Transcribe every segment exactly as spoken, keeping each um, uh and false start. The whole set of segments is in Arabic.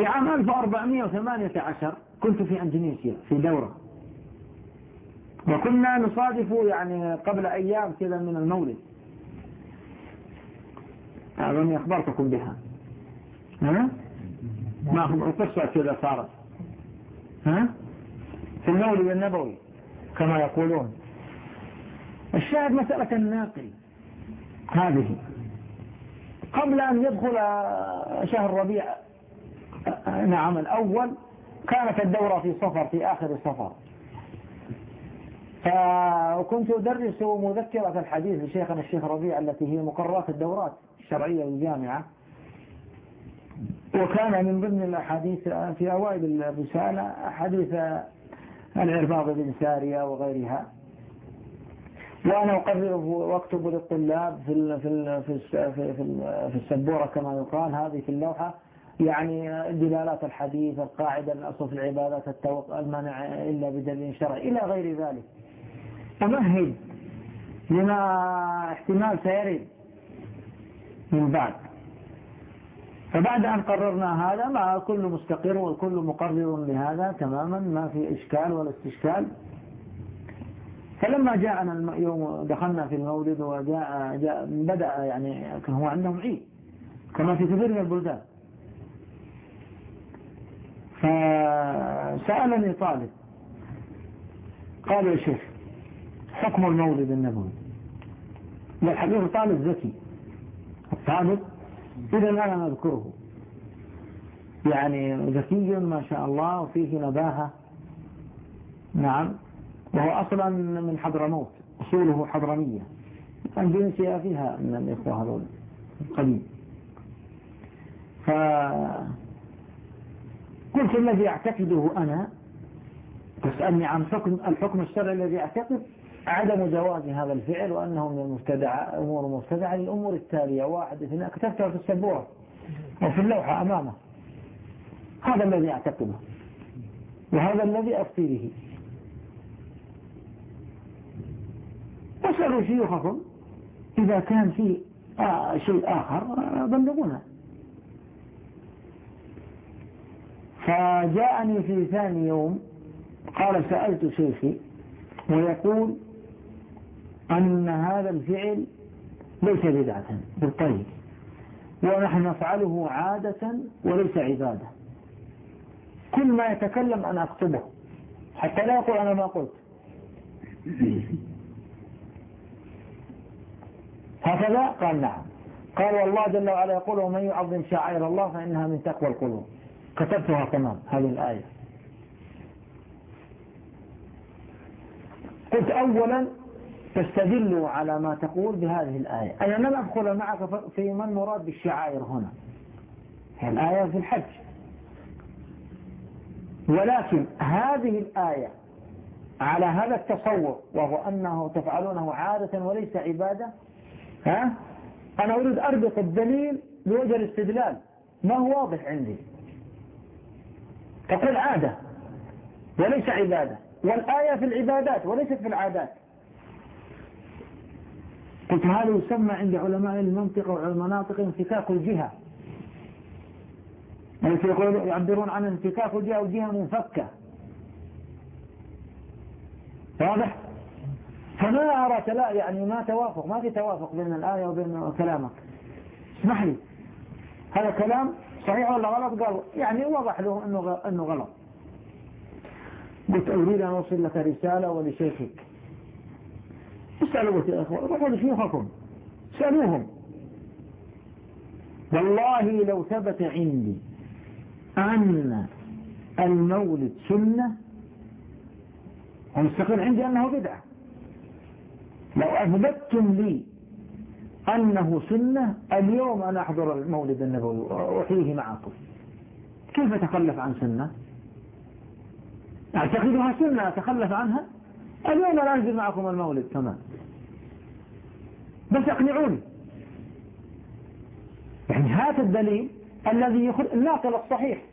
في عام ألف وأربعمائة وثمانية عشر كنت في أندونيسيا في دورة، وكنا نصادف يعني قبل أيام كذا من المولد، أظني أخبرتكم بها، ها؟ ما القصة كذا صارت، ها؟ في المولد النبوي كما يقولون. الشاهد مسألة الناقل هذه قبل أن يدخل شهر ربيع نعم الأول كانت الدورة في صفر، في آخر صفر، فكنت أدرس مذكرة الحديث لشيخنا الشيخ ربيع التي هي مقررات الدورات الشرعية للجامعة، وكان من ضمن الأحاديث في أوائل الرسالة حديث العرباض بن سارية وغيرها، وأنا أقرر واكتب للطلاب في ال في ال في ال في, ال في السبورة كما يقال هذه في اللوحة يعني دلالات الحديث، القاعدة الأصل في العبادات التوقع المنع إلا بدليل شرعي إلى غير ذلك، أمهد لما احتمال سيرد من بعد. فبعد أن قررنا هذا ما كل مستقر والكل مقرر لهذا تماما، ما في إشكال ولا استشكال. فلما جاءنا يوم دخلنا في المولد وجاء جاء بدأ يعني كان هو عندهم عيد كما في كثير من البلدان، فسألني طالب قال يا شيخ حكم المولد النبوي. الحقيقة طالب ذكي، الطالب إذا أنا أذكره يعني ذكي ما شاء الله وفيه نباهة، نعم، وهو أصلا من حضرموت، أصوله حضرمية، أندونيسيا فيها من الإخوة هذول قليل. فقلت الذي أعتقده أنا، تسألني عن حكم الحكم الشرعي الذي أعتقد عدم جواز هذا الفعل وأنه من المبتدع أمور مبتدعة للأمور التالية: واحد اثنين، كتبتها في السبورة وفي اللوحة أمامه، هذا الذي أعتقده وهذا الذي أفتي به. واسألوا شيوخكم إذا كان في آه شيء آخر بلغونا. فجاءني في ثاني يوم قال سألت شيخي ويقول أن هذا الفعل ليس بدعة بالطيب، ونحن نفعله عادة وليس عبادة. كل ما يتكلم أنا أكتبه حتى لا يقول أنا ما قلت. هكذا قال نعم. قال والله جل وعلا يقول ومن يعظم شعائر الله فإنها من تقوى القلوب. كتبتها تمام هذه الآية. قلت أولا تستدل على ما تقول بهذه الآية. أنا لم أدخل معك في ما المراد بالشعائر هنا، هي الآية في الحج، ولكن هذه الآية على هذا التصور وهو أنه تفعلونه عادة وليس عبادة، ها؟ أنا أريد أربط الدليل بوجه الاستدلال، ما هو واضح عندي. تقول عادة وليس عبادة، والآية في العبادات وليست في العادات. قلت هذا يسمى عند علماء المنطق والمناطق انفكاك الجهة، يعبرون عن انفكاك الجهة وجهة منفكة، واضح؟ فما أرى لا يعني ما توافق، ما في توافق بين الآية وبين كلامك. اسمح لي، هذا كلام صحيح ولا غلط؟ قال يعني وضح له أنه أنه غلط. قلت أريد أن أوصل لك رسالة ولشيخك، اسألوا يا أخوة، روحوا لشيوخكم سألوهم. والله لو ثبت عندي أن المولد سنة ومستقر عندي أنه بدعة، لو أثبتتم لي أنه سنة اليوم أنا أحضر المولد النبوي وأحييه معكم. كيف أتخلف عن سنة؟ أعتقدها سنة أتخلف عنها؟ اليوم أنا أنزل معكم المولد كمان، بس أقنعوني. يعني هذا الدليل الذي يخرج الناقل الصحيح.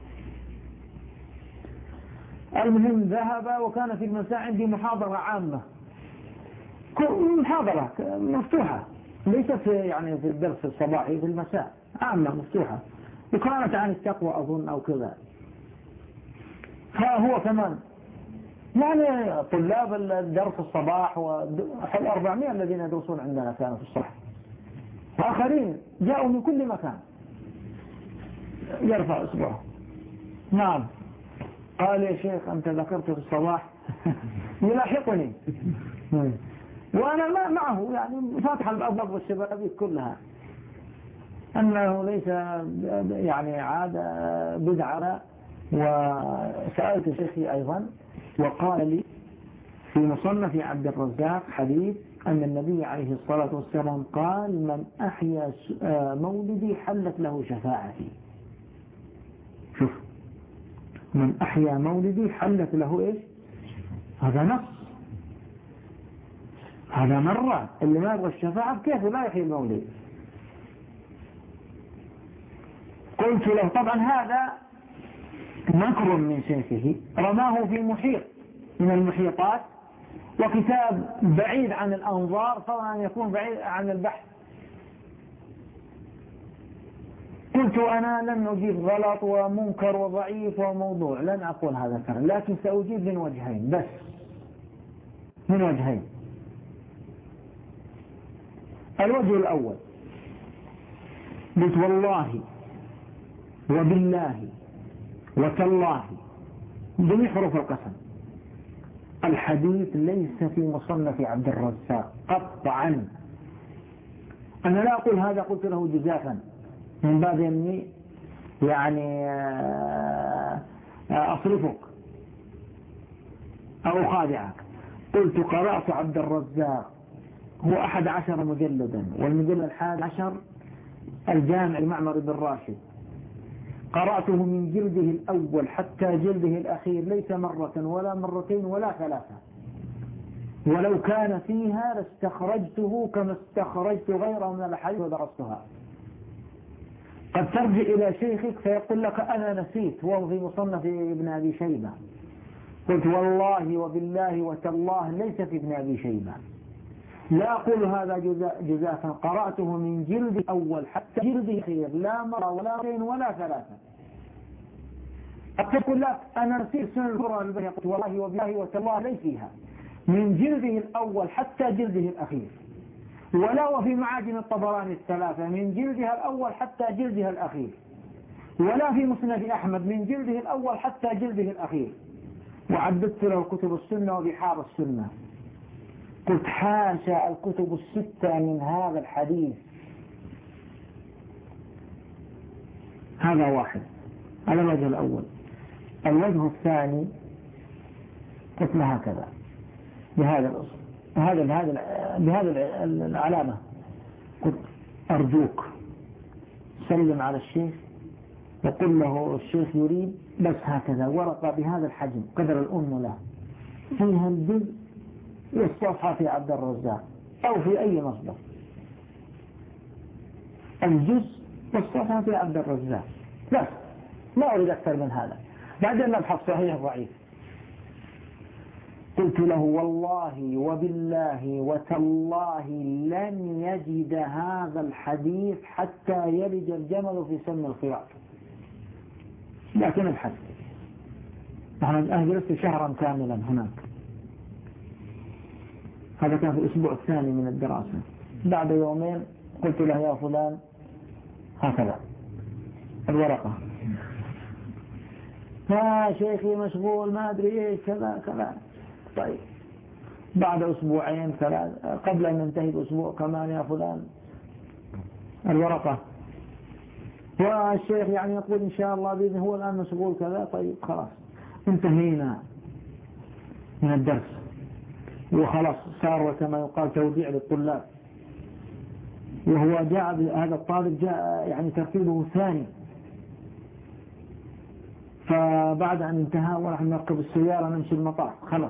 المهم ذهب، وكان في المساء عندي محاضرة عامة، محاضرة مفتوحة ليست يعني في الدرس الصباحي، في المساء عامة مفتوحة، وكانت عن التقوى أظن أو كذا. فهو كمان يعني طلاب الدرس الصباح وحول أربعمائة الذين يدرسون عندنا كانوا في الصباح، وآخرين جاءوا من كل مكان يرفع إصبعه. نعم. قال يا شيخ أنت ذكرت في الصباح يلاحقني وأنا ما معه، يعني فاتح الأبواب والشبابيك كلها، أنه ليس يعني عادة بدعة. وسألت شيخي أيضا وقال لي في مصنف عبد الرزاق حديث أن النبي عليه الصلاة والسلام قال من أحيا مولدي حلت له شفاعتي. شوف، من أحيا مولدي حلت له إيش؟ هذا نص، هذا مرة. اللي ما يبغى الشفاعة كيف لا يحيي المولد؟ قلت له طبعا هذا مكر من شيخه، رماه في محيط من المحيطات، وكتاب بعيد عن الأنظار طبعا يكون بعيد عن البحث. قلت أنا لن أجيب غلط ومنكر وضعيف وموضوع، لن أقول هذا الكلام، لكن سأجيب من وجهين بس، من وجهين. الوجه الأول، قلت والله وبالله وتالله جميع حروف القسم الحديث ليس في مصنف عبد الرزاق قطعا. أنا لا أقول هذا قلت له جزافا من باب أني يعني أصرفك أو أخادعك. قلت قرأت عبد الرزاق هو أحد عشر مجلدا، والمجلد الحادي عشر الجامع المعمر بن راشد، قرأته من جلده الأول حتى جلده الأخير، ليس مرة ولا مرتين ولا ثلاثة، ولو كان فيها لاستخرجته كما استخرجت غيره من الأحاديث ودرستها. قد ترجع إلى شيخك فيقول لك أنا نسيت، وهو في مصنف ابن أبي شيبة. قلت والله وبالله وتالله ليس في ابن أبي شيبة، لا أقول هذا جزافا، قرأته من جلد الأول حتى جلد الأخير، لا مرة ولا مرتين ولا ثلاثة. أقول لك أنا نسيت سنة القرآن البنية، قلت والله وبالله وتالله ليس فيها، من جلده الأول حتى جلده الأخير، ولا وفي معاجم الطبراني الثلاثة من جلدها الأول حتى جلدها الأخير، ولا في مسند أحمد من جلده الأول حتى جلده الأخير. وعددت له كتب السنة وبحار السنة. قلت حاشا الكتب الستة من هذا الحديث. هذا واحد على الوجه الأول. الوجه الثاني قلت له هكذا بهذا الأصل، بهذا بهذا بهذا العلامة، قلت أرجوك سلم على الشيخ وقل له الشيخ يريد بس هكذا ورقة بهذا الحجم قدر الأم له، فيها الجزء والصفحة في عبد الرزاق أو في أي مصدر، الجزء والصفحة في عبد الرزاق بس، ما أريد أكثر من هذا، بعدين نبحث صحيح ضعيف. قلت له والله وبالله وتالله لن يجد هذا الحديث حتى يلج الجمل في سم الخياط، لكن ابحث. نحن جلست شهرا كاملا هناك، هذا كان في الأسبوع الثاني من الدراسة. بعد يومين قلت له يا فلان هكذا الورقة، ها شيخي مشغول ما أدري إيش كذا كذا. طيب بعد أسبوعين ثلاث قبل أن ننتهي بأسبوع كمان يا فلان الورقة، والشيخ يعني يقول إن شاء الله بإذن هو الآن مشغول كذا. طيب خلاص انتهينا من الدرس وخلاص صار كما يقال توديع للطلاب، وهو جاء هذا الطالب جاء يعني ترتيبه ثاني. فبعد أن انتهى ونحن نركب السيارة نمشي المطار خلاص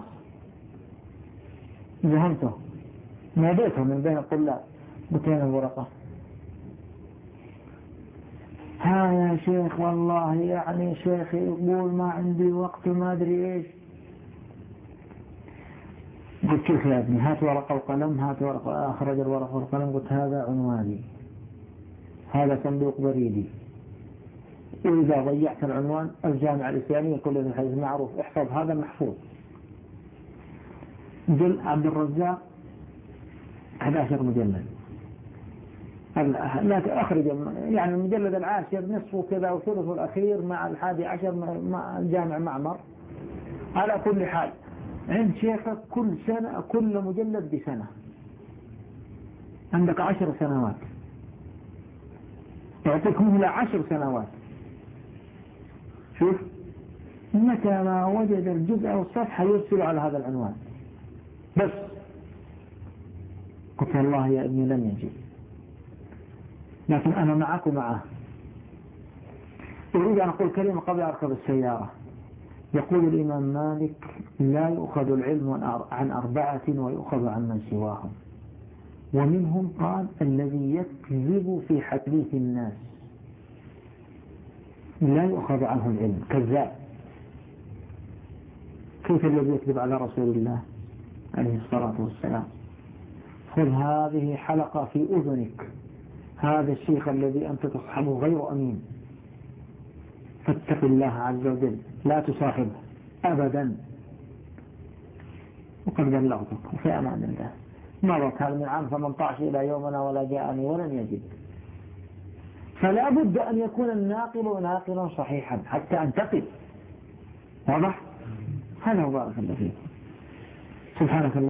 زهمته، ناديته من بين الطلاب بتين الورقة، ها يا شيخ والله يعني شيخي يقول ما عندي وقت ما أدري إيش. قلت شوف يا ابني هات ورقة وقلم، هات ورقة. أخرج الورقة والقلم، قلت هذا عنواني، هذا صندوق بريدي، وإذا ضيعت العنوان الجامعة الإسلامية كل الحديث معروف، احفظ هذا محفوظ. جل عبد الرزاق أحد عشر مجلد، لا أخرج يعني المجلد العاشر نصفه كذا وثلثه الأخير مع الحادي عشر مع الجامع معمر. على كل حال عند شيخك كل سنة كل مجلد بسنة، عندك عشر سنوات، يعطيك مهلة عشر سنوات. شوف متى ما وجد الجزء أو الصفحة يرسل على هذا العنوان بس. قلت والله يا ابني لن يجي، لكن أنا معك ومعه. أريد أن أقول كلمة قبل أركب السيارة. يقول الإمام مالك لا يؤخذ العلم عن أربعة ويؤخذ عن من سواهم، ومنهم قال الذي يكذب في حديث الناس لا يؤخذ عنه العلم، كذاب. كيف الذي يكذب على رسول الله عليه الصلاة والسلام؟ خذ هذه حلقة في أذنك، هذا الشيخ الذي أنت تصحبه غير أمين، فاتق الله عز وجل لا تصاحبه أبدا. وقد بلغتك وفي أمان الله. مرت هذا من عام ثمانية عشر إلى يومنا ولا جاءني ولن يجد. فلا بد أن يكون الناقل ناقلا صحيحا حتى أنتقل. واضح؟ هذا هو بارك الله فيكم. سبحانك الله.